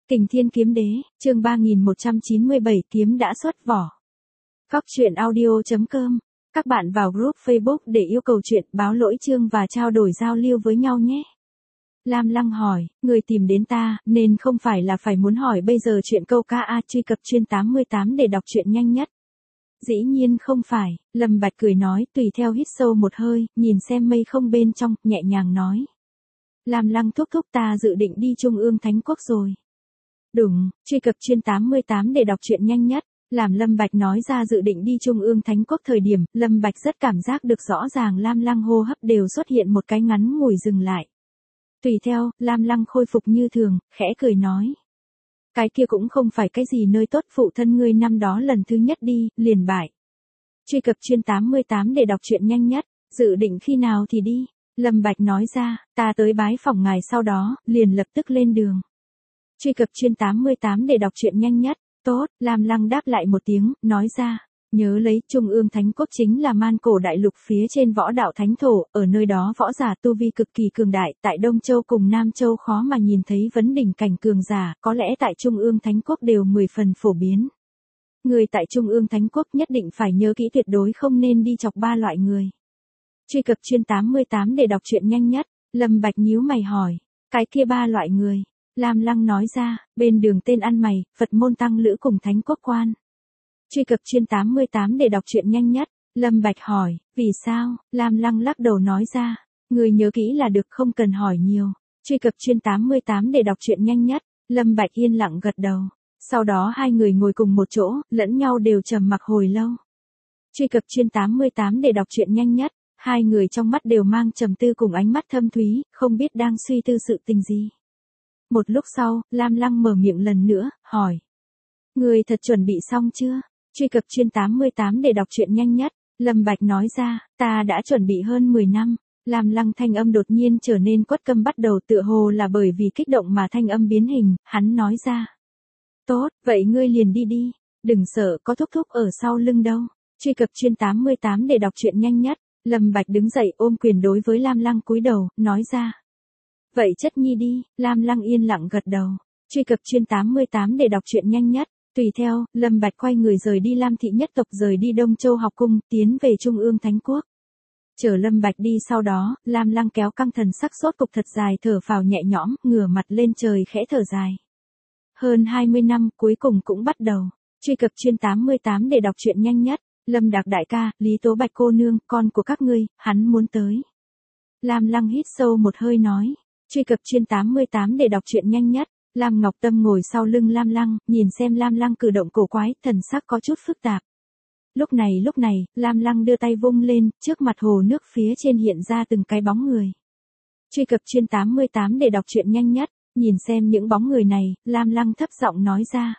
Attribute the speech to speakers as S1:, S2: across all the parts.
S1: Kình Thiên Kiếm Đế, chương 3197 kiếm đã xuất vỏ. Góc truyện audio.com. Các bạn vào group Facebook để yêu cầu chuyện, báo lỗi chương và trao đổi giao lưu với nhau nhé. Lam Lăng hỏi, người tìm đến ta, nên không phải là phải muốn hỏi bây giờ chuyện câu ca a, truy cập chuyên 88 để đọc truyện nhanh nhất. Dĩ nhiên không phải, Lâm Bạch cười nói, tùy theo hít sâu một hơi, nhìn xem mây không bên trong, nhẹ nhàng nói. Lam Lăng thúc thúc, ta dự định đi Trung ương Thánh Quốc rồi. Đúng, truy cập chuyên 88 để đọc truyện nhanh nhất. Làm Lâm Bạch nói ra dự định đi Trung ương Thánh Quốc thời điểm, Lâm Bạch rất cảm giác được rõ ràng Lam Lăng hô hấp đều xuất hiện một cái ngắn ngủi dừng lại. Tùy theo, Lam Lăng khôi phục như thường, khẽ cười nói. Cái kia cũng không phải cái gì nơi tốt, phụ thân ngươi năm đó lần thứ nhất đi, liền bại. Truy cập chuyên 88 để đọc truyện nhanh nhất, dự định khi nào thì đi. Lâm Bạch nói ra, ta tới bái phỏng ngài sau đó, liền lập tức lên đường. Truy cập chuyên 88 để đọc truyện nhanh nhất. Tốt, Lam Lăng đáp lại một tiếng, nói ra. Nhớ lấy, Trung ương Thánh Quốc chính là man cổ đại lục phía trên võ đạo thánh thổ, ở nơi đó võ giả tu vi cực kỳ cường đại, tại Đông Châu cùng Nam Châu khó mà nhìn thấy vấn đỉnh cảnh cường giả, có lẽ tại Trung ương Thánh Quốc đều 10 phần phổ biến. Người tại Trung ương Thánh Quốc nhất định phải nhớ kỹ, tuyệt đối không nên đi chọc ba loại người. Truy cập chuyên 88 để đọc truyện nhanh nhất. Lâm Bạch nhíu mày hỏi, cái kia ba loại người. Lam Lăng nói ra, bên đường tên ăn mày, Phật môn tăng lữ cùng Thánh Quốc quan. Truy cập chuyên 88 để đọc truyện nhanh nhất. Lâm Bạch hỏi, vì sao? Lam Lăng lắc đầu nói ra, người nhớ kỹ là được, không cần hỏi nhiều. Truy cập chuyên 88 để đọc truyện nhanh nhất. Lâm Bạch yên lặng gật đầu. Sau đó hai người ngồi cùng một chỗ, lẫn nhau đều trầm mặc hồi lâu. Truy cập chuyên 88 để đọc truyện nhanh nhất. Hai người trong mắt đều mang trầm tư cùng ánh mắt thâm thúy, không biết đang suy tư sự tình gì. Một lúc sau, Lam Lăng mở miệng lần nữa, hỏi. Người thật chuẩn bị xong chưa? Truy cập chuyên 88 để đọc truyện nhanh nhất. Lâm Bạch nói ra, ta đã chuẩn bị hơn 10 năm. Lam Lăng thanh âm đột nhiên trở nên quất câm, bắt đầu tựa hồ là bởi vì kích động mà thanh âm biến hình, hắn nói ra. Tốt, vậy ngươi liền đi đi. Đừng sợ, có thúc thúc ở sau lưng đâu. Truy cập chuyên 88 để đọc truyện nhanh nhất. Lâm Bạch đứng dậy ôm quyền đối với Lam Lăng cúi đầu, nói ra. Vậy chất nhi đi. Lam Lăng yên lặng gật đầu. Truy cập chuyên 88 để đọc truyện nhanh nhất. Tùy theo, Lâm Bạch quay người rời đi Lam thị nhất tộc, rời đi Đông Châu học cung, tiến về Trung ương Thánh Quốc. Chờ Lâm Bạch đi sau đó, Lam Lăng kéo căng thần sắc sốt cục thật dài, thở phào nhẹ nhõm, ngửa mặt lên trời khẽ thở dài. Hơn 20 năm cuối cùng cũng bắt đầu. Truy cập chuyên 88 để đọc truyện nhanh nhất. Lâm Đạc đại ca, Lý Tố Bạch cô nương, con của các ngươi, hắn muốn tới. Lam Lăng hít sâu một hơi nói. Truy cập chuyên 88 để đọc truyện nhanh nhất. Lam Ngọc Tâm ngồi sau lưng Lam Lăng, nhìn xem Lam Lăng cử động cổ quái, thần sắc có chút phức tạp. Lúc này, Lam Lăng đưa tay vung lên, trước mặt hồ nước phía trên hiện ra từng cái bóng người. Truy cập chuyên 88 để đọc truyện nhanh nhất. Nhìn xem những bóng người này, Lam Lăng thấp giọng nói ra.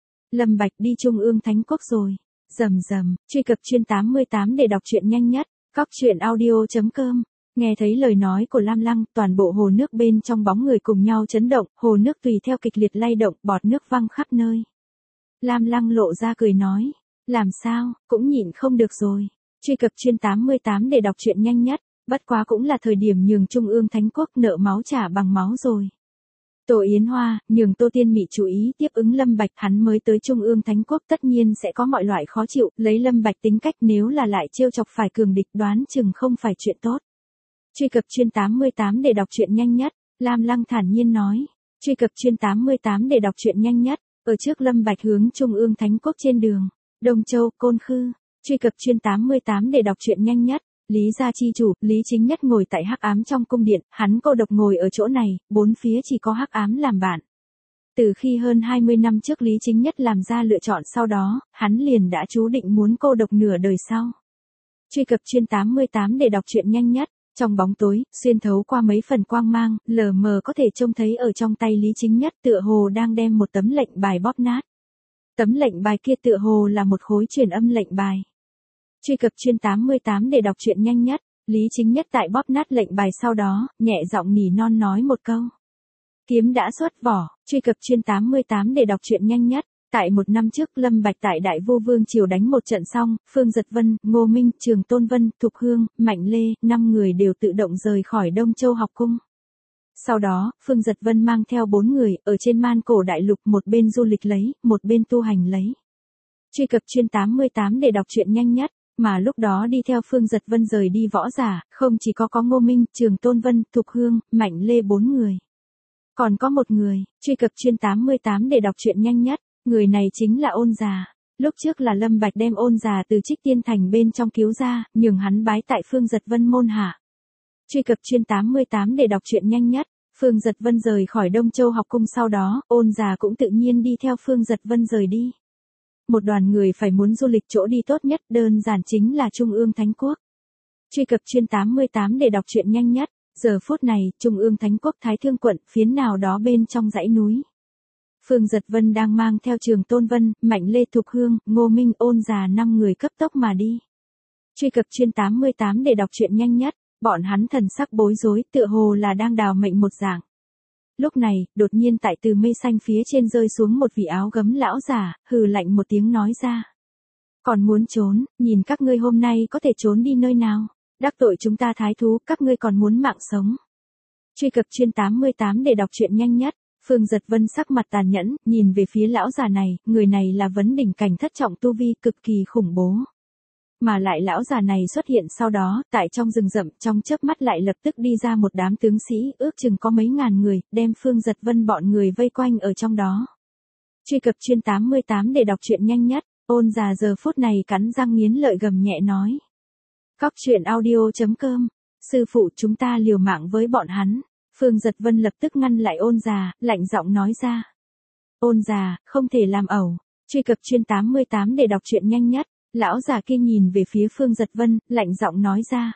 S1: Lâm Bạch đi Trung ương Thánh Quốc rồi. Rầm rầm, truy cập chuyên 88 để đọc truyện nhanh nhất. Góc truyện audio.com. Nghe thấy lời nói của Lam Lăng, toàn bộ hồ nước bên trong bóng người cùng nhau chấn động, hồ nước tùy theo kịch liệt lay động, bọt nước văng khắp nơi. Lam Lăng lộ ra cười nói, làm sao, cũng nhịn không được rồi. Truy cập chuyên 88 để đọc truyện nhanh nhất, bất quá cũng là thời điểm nhường Trung ương Thánh Quốc nợ máu trả bằng máu rồi. Tô Yến Hoa, nhường Tô Tiên Mị chú ý tiếp ứng Lâm Bạch, hắn mới tới Trung ương Thánh Quốc tất nhiên sẽ có mọi loại khó chịu, lấy Lâm Bạch tính cách nếu là lại trêu chọc phải cường địch đoán chừng không phải chuyện tốt. Truy cập chuyên 88 để đọc truyện nhanh nhất. Lam Lăng thản nhiên nói. Truy cập chuyên 88 để đọc truyện nhanh nhất. Ở trước Lâm Bạch hướng Trung ương Thánh Quốc trên đường Đông Châu, Côn Khư. Truy cập chuyên 88 để đọc truyện nhanh nhất. Lý gia chi chủ, Lý Chính Nhất ngồi tại hắc ám trong cung điện, hắn cô độc ngồi ở chỗ này, bốn phía chỉ có hắc ám làm bạn. Từ khi hơn 20 năm trước Lý Chính Nhất làm ra lựa chọn sau đó, hắn liền đã chú định muốn cô độc nửa đời sau. Truy cập chuyên 88 để đọc truyện nhanh nhất. Trong bóng tối, xuyên thấu qua mấy phần quang mang, lờ mờ có thể trông thấy ở trong tay Lý Chính Nhất tựa hồ đang đem một tấm lệnh bài bóp nát. Tấm lệnh bài kia tựa hồ là một khối truyền âm lệnh bài. Truy cập chuyên 88 để đọc truyện nhanh nhất. Lý Chính Nhất tại bóp nát lệnh bài sau đó, nhẹ giọng nỉ non nói một câu. Kiếm đã xuất vỏ. Truy cập chuyên 88 để đọc truyện nhanh nhất. Tại một năm trước, Lâm Bạch tại Đại Vu Vương Triều đánh một trận xong, Phương Giật Vân, Ngô Minh, Trường Tôn Vân, Thục Hương, Mạnh Lê, 5 người đều tự động rời khỏi Đông Châu học cung. Sau đó, Phương Giật Vân mang theo 4 người, ở trên man cổ đại lục một bên du lịch lấy, một bên tu hành lấy. Truy cập chuyên 88 để đọc truyện nhanh nhất, mà lúc đó đi theo Phương Giật Vân rời đi Võ Giả, không chỉ có Ngô Minh, Trường Tôn Vân, Thục Hương, Mạnh Lê 4 người. Còn có một người, truy cập chuyên 88 để đọc truyện nhanh nhất, người này chính là Ôn Già. Lúc trước là Lâm Bạch đem Ôn Già từ Trích Tiên Thành bên trong cứu ra, nhường hắn bái tại Phương Giật Vân môn hạ. Truy cập chuyên 88 để đọc truyện nhanh nhất, Phương Giật Vân rời khỏi Đông Châu học cung sau đó, Ôn Già cũng tự nhiên đi theo Phương Giật Vân rời đi. Một đoàn người phải muốn du lịch chỗ đi tốt nhất đơn giản chính là Trung ương Thánh Quốc. Truy cập chuyên 88 để đọc truyện nhanh nhất, giờ phút này, Trung ương Thánh Quốc Thái Thương quận, phiến nào đó bên trong dãy núi. Phương Giật Vân đang mang theo Trường Tôn Vân, Mạnh Lê Thục Hương, Ngô Minh Ôn Già 5 người cấp tốc mà đi. Truy cập chuyên 88 để đọc truyện nhanh nhất, bọn hắn thần sắc bối rối tựa hồ là đang đào mệnh một dạng. Lúc này, đột nhiên tại từ mây xanh phía trên rơi xuống một vị áo gấm lão giả, hừ lạnh một tiếng nói ra. Còn muốn trốn, nhìn các ngươi hôm nay có thể trốn đi nơi nào, đắc tội chúng ta thái thú, các ngươi còn muốn mạng sống. Truy cập chuyên 88 để đọc truyện nhanh nhất, Phương Giật Vân sắc mặt tàn nhẫn, nhìn về phía lão già này, người này là vấn đỉnh cảnh thất trọng tu vi cực kỳ khủng bố. Mà lại lão già này xuất hiện sau đó, tại trong rừng rậm, trong chớp mắt lại lập tức đi ra một đám tướng sĩ, ước chừng có mấy ngàn người, đem Phương Giật Vân bọn người vây quanh ở trong đó. Truy cập chuyên 88 để đọc truyện nhanh nhất, Ôn Già giờ phút này cắn răng nghiến lợi gầm nhẹ nói. Cóc truyện audio.com, sư phụ chúng ta liều mạng với bọn hắn. Phương Giật Vân lập tức ngăn lại Ôn Già, lạnh giọng nói ra. Ôn Già, không thể làm ẩu. Truy cập chuyên 88 để đọc truyện nhanh nhất. Lão già kia nhìn về phía Phương Giật Vân, lạnh giọng nói ra.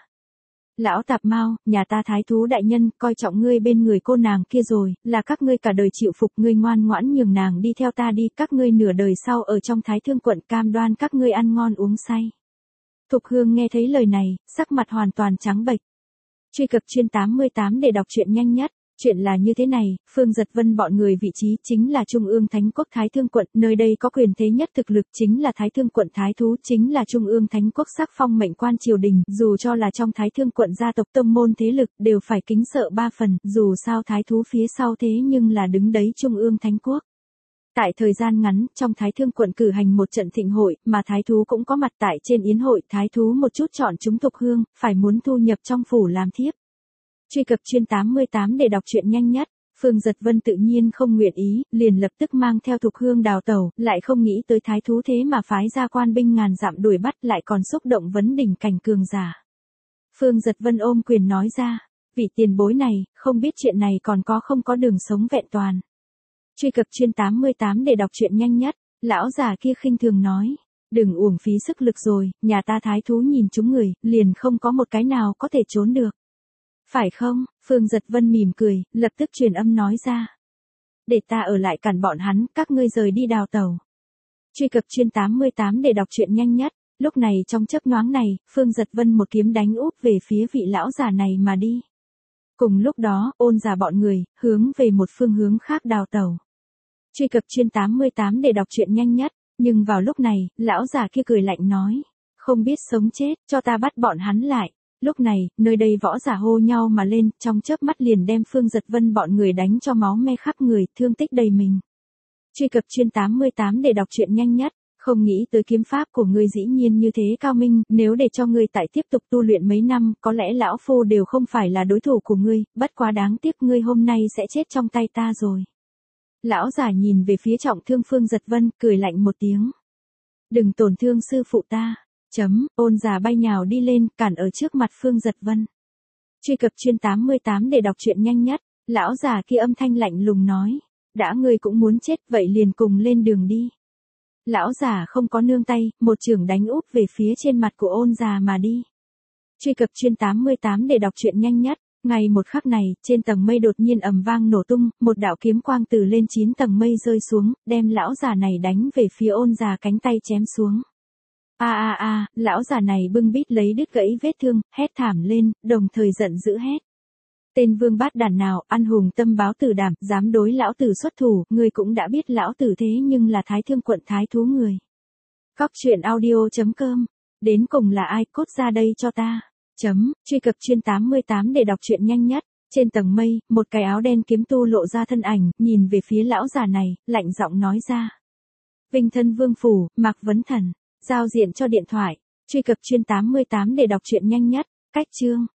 S1: Lão tạp mau, nhà ta thái thú đại nhân, coi trọng ngươi bên người cô nàng kia rồi, là các ngươi cả đời chịu phục, ngươi ngoan ngoãn nhường nàng đi theo ta đi, các ngươi nửa đời sau ở trong Thái Thương quận cam đoan các ngươi ăn ngon uống say. Thục Hương nghe thấy lời này, sắc mặt hoàn toàn trắng bệch. Truy cập chuyên 88 để đọc truyện nhanh nhất. Chuyện là như thế này, Phương Giật Vân bọn người vị trí chính là Trung ương Thánh Quốc Thái Thương quận, nơi đây có quyền thế nhất thực lực chính là Thái Thương quận Thái Thú, chính là Trung ương Thánh Quốc sắc phong mệnh quan triều đình, dù cho là trong Thái Thương quận gia tộc tông môn thế lực, đều phải kính sợ 3 phần, dù sao Thái Thú phía sau thế nhưng là đứng đấy Trung ương Thánh Quốc. Tại thời gian ngắn, trong Thái Thương quận cử hành một trận thịnh hội, mà Thái Thú cũng có mặt tại trên yến hội, Thái Thú một chút chọn chúng Thục Hương, phải muốn thu nhập trong phủ làm thiếp. Truy cập chuyên 88 để đọc truyện nhanh nhất, Phương Giật Vân tự nhiên không nguyện ý, liền lập tức mang theo Thục Hương đào tẩu, lại không nghĩ tới thái thú thế mà phái ra quan binh ngàn dặm đuổi bắt, lại còn xúc động vấn đỉnh cảnh cường giả. Phương Giật Vân ôm quyền nói ra, vị tiền bối này, không biết chuyện này còn có không có đường sống vẹn toàn. Truy cập chuyên 88 để đọc truyện nhanh nhất, lão già kia khinh thường nói, đừng uổng phí sức lực rồi, nhà ta thái thú nhìn chúng người, liền không có một cái nào có thể trốn được. Phải không? Phương Giật Vân mỉm cười, lập tức truyền âm nói ra. Để ta ở lại cản bọn hắn, các ngươi rời đi đào tẩu. Truy cập chuyên 88 để đọc truyện nhanh nhất, lúc này trong chớp nhoáng này, Phương Giật Vân một kiếm đánh úp về phía vị lão già này mà đi. Cùng lúc đó, Ôn Già bọn người, hướng về một phương hướng khác đào tẩu. Truy cập chuyên 88 để đọc truyện nhanh nhất, nhưng vào lúc này, lão già kia cười lạnh nói. Không biết sống chết, cho ta bắt bọn hắn lại. Lúc này, nơi đây võ giả hô nhau mà lên, trong chớp mắt liền đem Phương Giật Vân bọn người đánh cho máu me khắp người, thương tích đầy mình. Truy cập chuyên 88 để đọc truyện nhanh nhất, không nghĩ tới kiếm pháp của ngươi dĩ nhiên như thế cao minh, nếu để cho ngươi tại tiếp tục tu luyện mấy năm, có lẽ lão phu đều không phải là đối thủ của ngươi, bất quá đáng tiếc ngươi hôm nay sẽ chết trong tay ta rồi. Lão giả nhìn về phía trọng thương Phương Giật Vân, cười lạnh một tiếng. Đừng tổn thương sư phụ ta. Ôn Già bay nhào đi lên, cản ở trước mặt Phương Giật Vân. Truy cập chuyên 88 để đọc truyện nhanh nhất, lão già kia âm thanh lạnh lùng nói. Đã ngươi cũng muốn chết, vậy liền cùng lên đường đi. Lão già không có nương tay, một chưởng đánh úp về phía trên mặt của Ôn Già mà đi. Truy cập chuyên 88 để đọc truyện nhanh nhất, ngay một khắc này, trên tầng mây đột nhiên ầm vang nổ tung, một đạo kiếm quang từ lên 9 tầng mây rơi xuống, đem lão già này đánh về phía Ôn Già cánh tay chém xuống. Lão già này bưng bít lấy đứt gãy vết thương, hét thảm lên, đồng thời giận dữ hét. Tên vương bát đàn nào, ăn hùng tâm báo tử đảm, dám đối lão tử xuất thủ, ngươi cũng đã biết lão tử thế nhưng là Thái Thương quận thái thú người. Cóc truyện audio.com, đến cùng là ai, cốt ra đây cho ta. Truy cập chuyên 88 để đọc truyện nhanh nhất, Trên tầng mây, một cái áo đen kiếm tu lộ ra thân ảnh, nhìn về phía lão già này, lạnh giọng nói ra. Vinh thân vương phủ, Mạc Vấn Thần. Giao diện cho điện thoại. Truy cập chuyên 88 để đọc truyện nhanh nhất. Cách chương.